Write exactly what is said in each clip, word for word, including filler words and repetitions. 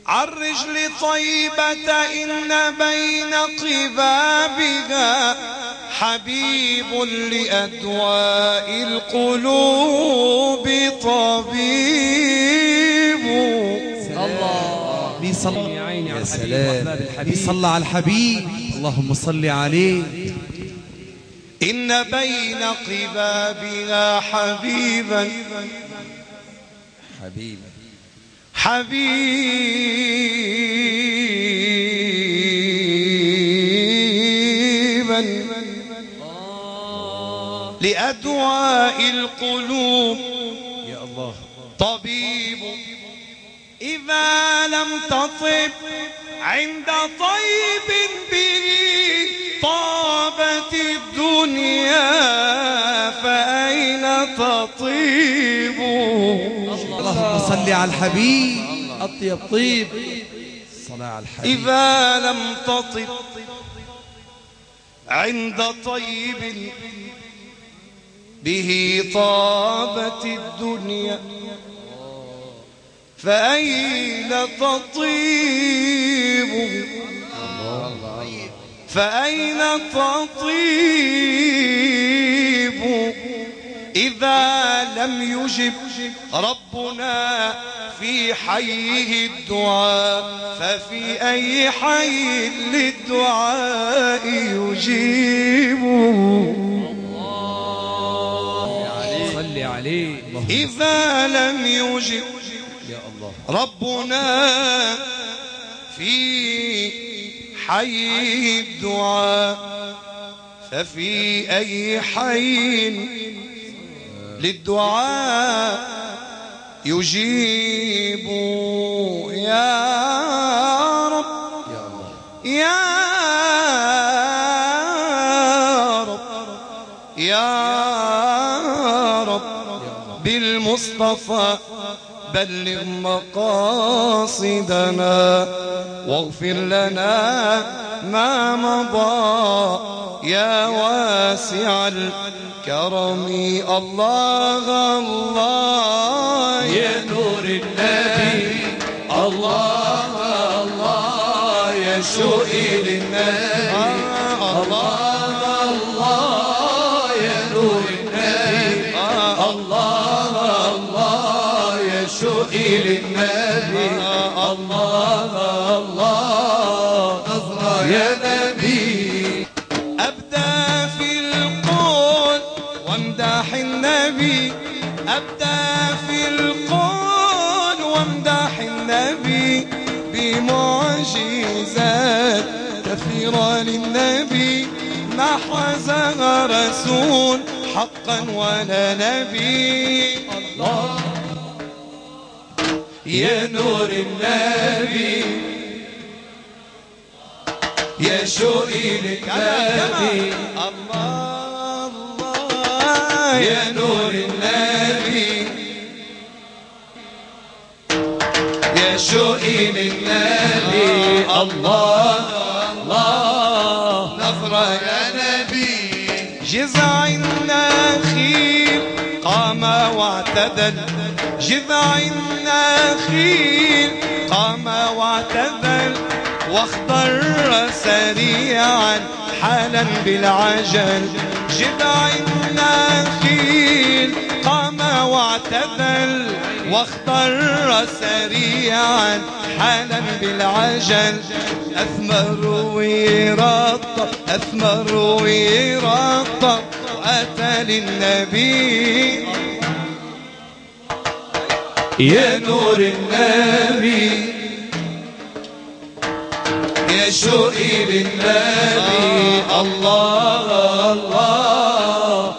عالرجل طيبة إن بين قبابها حبيب لأدواء القلوب طبيب. الله بيصلى يا عيني على يا الحبيب سلام، وأحباب الحبيب. بيصلى على الحبيب، اللهم صل عليه. إن بين قبابها حبيبا حبيبا حبيبا لأدواء القلوب يا الله. طبيب إذا لم تطب عند طيب به طابت الدنيا فأين تطيب. اللهم صل على الحبيب. أطيب طيب صلاة على الحبيب. إذا لم تطب عند طيب به طابت الدنيا فأين تطيب فأين تطيب إذا لم يجب ربنا في حيه الدعاء ففي أي حي للدعاء يجيب. صل عليه. إذا لم يجب يا الله ربنا في حي الدعاء ففي أي حي للدعاء يجيب. يا رب يا رب يا رب بالمصطفى بلغ مقاصدنا واغفر لنا ما مضى يا واسع الكرم. الله الله يا نور النبي الله الله يا شوقي للنبي الله الله يا نور النبي الله الله يا شوقي للنبي الله الله يا نبي. أبدأ في القول وامدح النبي أبدأ في القول وامدح النبي بمعجزات كثيرة للنبي ما حازها رسول حقا ولا نبي. الله يا نور النبي يا شوقي للنبي الله الله يا نور النبي يا شوقي للنبي الله الله نظرة يا نبي. جذع النخيل قام واعتدل جذع النخيل قام واعتدل واخضر سريعا حالا بالعجل. جذع النخيل قام واعتدل واخضر سريعا حالا بالعجل. أثمر ويرطب أثمر ويرطب وأتى للنبي. يا نور النبي يا شوقي للنبي الله الله.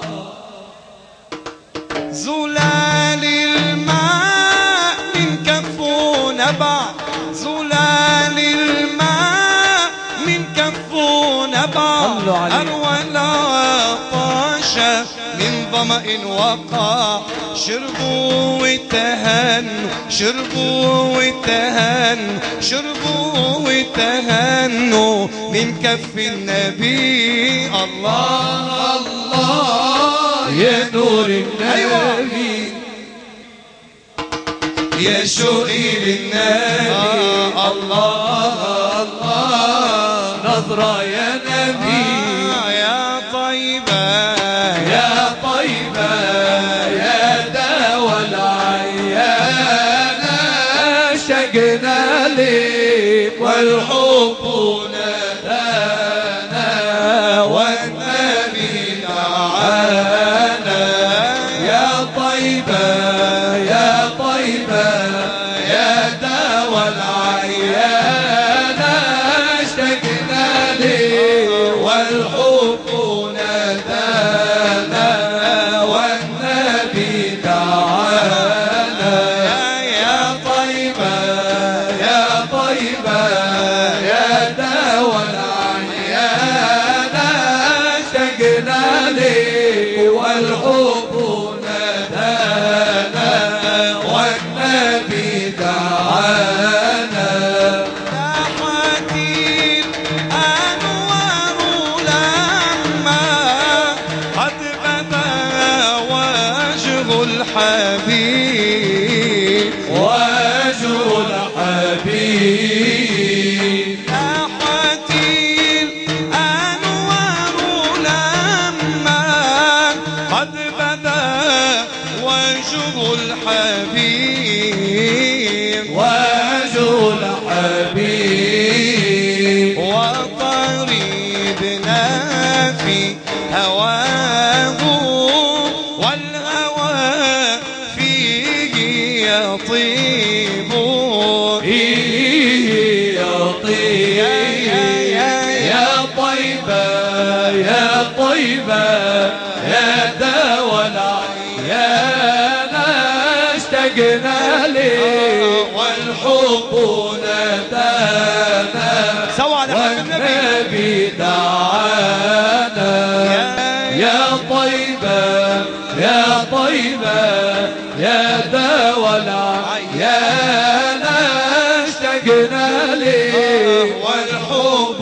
زلال الماء من كف نبع زلال الماء من كف نبع أروى العطش من ظمأ وقع شربوا وتهنوا شربوا وتهنوا شربوا وتهنوا من كف النبي. الله الله يا نور النبي يا شوقي للنبي الله الله نظرة يا نبي يا طيبة يا طيبة يا دوا العيان اشتقنا لك والحب نادانا والنبي دعانا يا طيبة يا طيبة يا دوا العيان اشتقنا لك والحب نادانا والنبي دعانا يا طيبة يا طيبة يا دوا العيان اشتقنا لك والحب نادانا والنبي دعانا لاحت الأنوار لما قد بدا وجه الحبيب وجه الحبيب لاحت الأنوار لما قد بدا وجه الحبيب وجه الحبيب وطريبنا في هواه والهوى فيه يطيب فيه يطيب يا طيبة يا طيبة يا دوا العيان اشتقنا لك والحب نادانا سوا على حب النبي والنبي دعانا يا طيبة يا طيبة يا دوا العيان اشتقنا لك والحب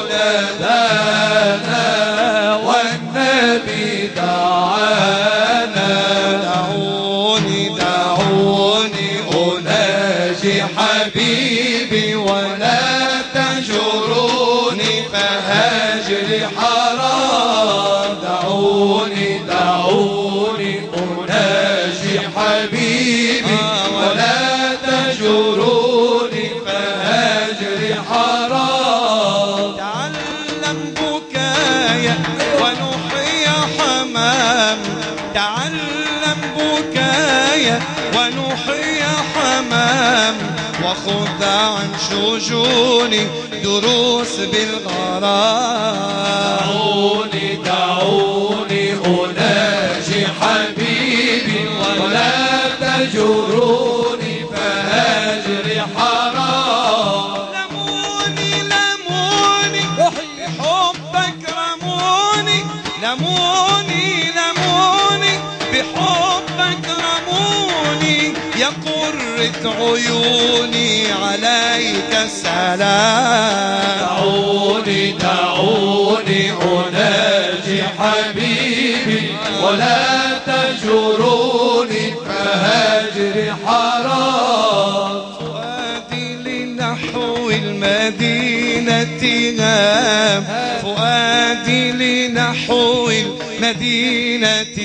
نادانا والنبي دعانا دعوني دعوني أناجي حبيبي ولا تهجروني فهاجري حرام دعوني دعوني أناجي حبيبي ولا تهجروني فهاجري حرام تعلم بكايا ونحيا حمام تعلم بكايا ونحيا حمام وخذ عن شجوني دروس بالغرام دعوني دعوني أناجي حبيبي ولا تجروني فهاجري حرام لموني لموني بحبك رموني لموني لموني بحبك رموني يا قرة عيوني عليك السلام دعوني دعوني أناجي حبيبي ولا تجروني فهاجري حرام فؤادي لنحو المدينة هام فؤادي لنحو المدينة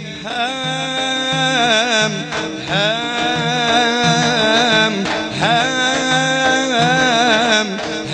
هام هام هام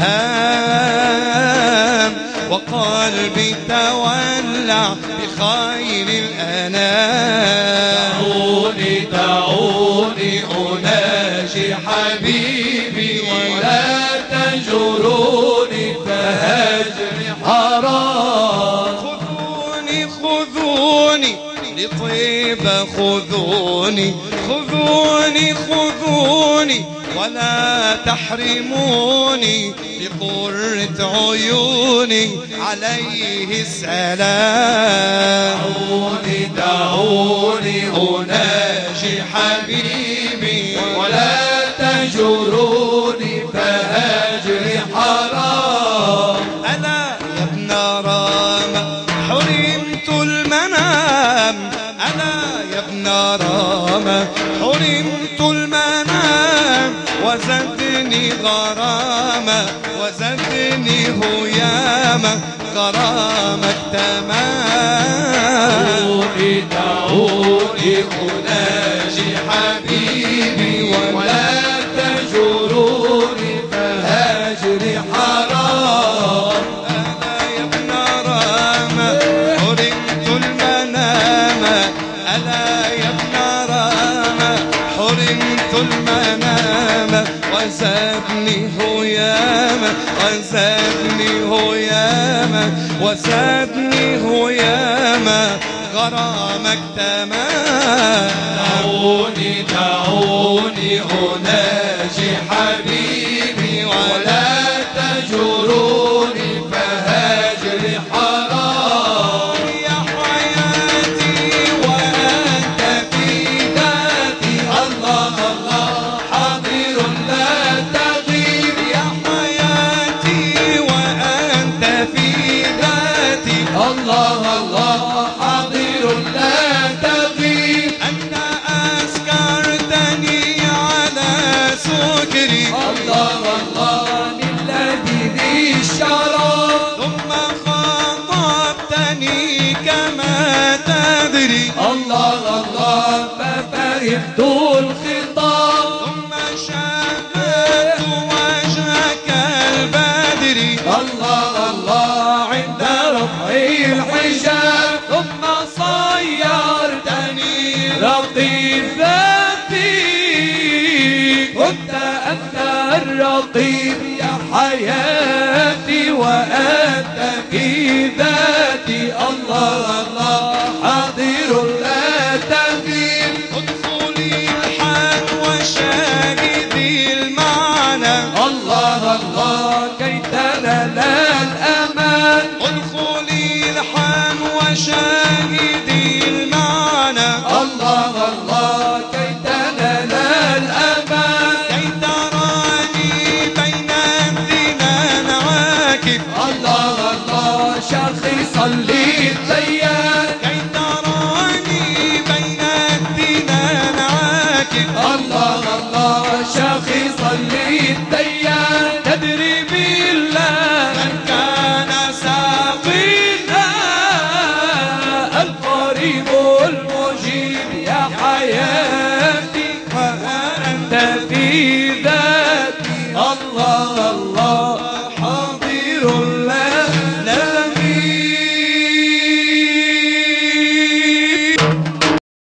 هام وقلبي تولع بخير الأنام دعوني دعوني أناجي حبيبي ولا تجروني فهاجري حرام خذوني خذوني لطيبة خذوني خذوني خذوني ولا تحرموني بقرة عيوني عليه السلام دعوني دعوني أناجي حبيبي ولا تجروني فهاجري حرام ألا يا ابن رام حرمت المنام ألا يا ابن رام حرمت المنام وزاد وزدني غرامة وزدني هيامة غرامك تمام. دعوني دعوني أناجي حبيبي ولا تجروني فهجري حرام. ألا يا ابن رامة حرمت المنام، ألا يا ابن رامة حرمت المنام وزادني هيامة وزادني هيامة وزادني هيامة غرامك تمام. دعوني دعوني أناجي حبيبي ولا تجروني فهجري حرام. يا حياتي وأنت في ذاتي الله الله حاضر لا تغيب. يا حياتي وأنت في ذاتي الله الله حاضر لا تغيب. أنت أسكرتني على سكري الله الله للذي ذي الشرف. ثم خاطبتني كما تدري الله الله ففهمت الخطاب. ثم شاهدت وجهك البدري الله الله عند رفع الحجاب. ثم صيرتني رقيب ذاتي. كنت أنت الرقيب يا حياتي وأنت في ذاتي. الله الله حاضر لا تغيب. ادخلي الحال وشاهدي المعنى الله الله كي تنال الأمان. ادخلي الحال وشاهدي المعنى الله الله كي تنال الأمان. كي تراني بين الدنان عاكف الله الله شخصا لي